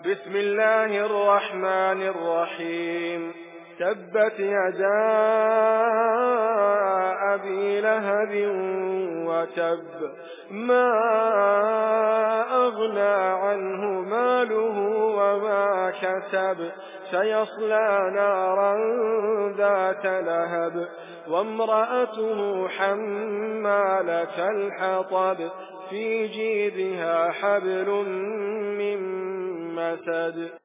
بسم الله الرحمن الرحيم. تبت يدا أبي لهب وتب، ما أغنى عنه ماله وما كسب، سيصلى نارا ذات لهب، وامرأته حمالة الحطب، في جيدها حبل من مسد.